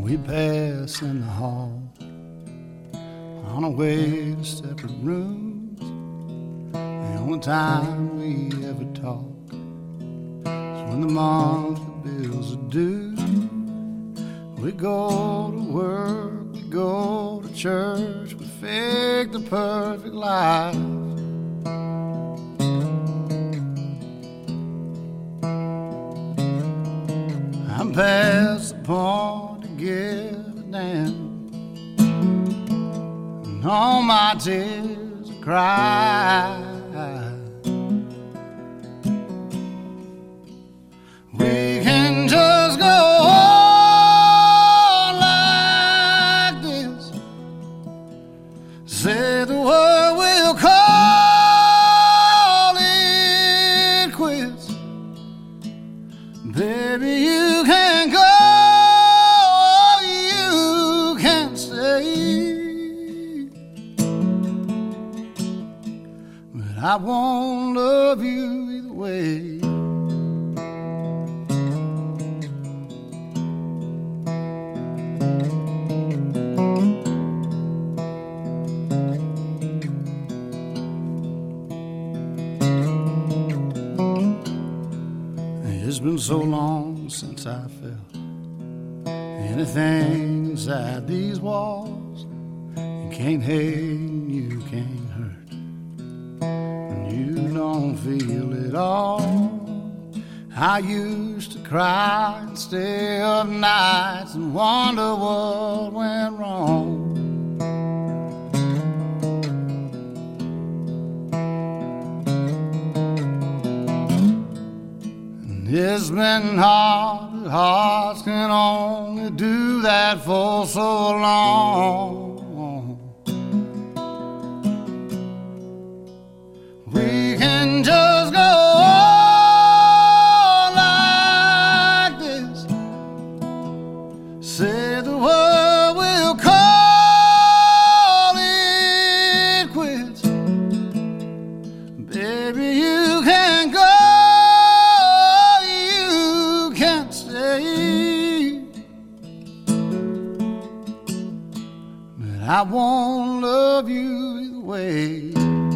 We pass in the hall on our way to separate rooms. The only time we ever talk is when the monthly bills are due. We go to work, we go to church, we fake the perfect life. I'm past the point to give a damn, and all my tears I cry. We can just go on like this. Say the word, we'll call it quits. Baby, you can go, you can stay, but I won't love you either way. It's been so long since I felt anything inside these walls. You can't hate, you can't hurt, and you don't feel it all. I used to cry and stay up nights and wonder what went wrong. It's been hard, hearts can only do that for so long. We can just go on like this. Say the word, we'll call it quits. Baby, you can go, I won't love you either way.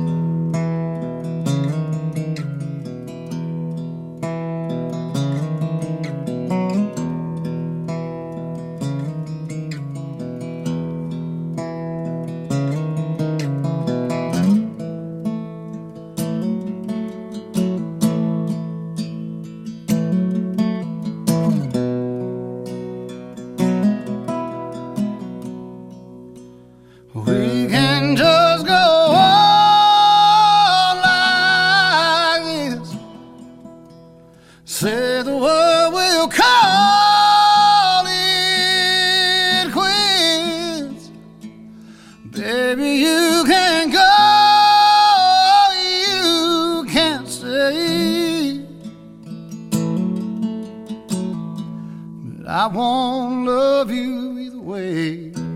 We can just go on like this. Say the word, we'll call it quits. Baby, you can go, you can't stay, but I won't love you either way.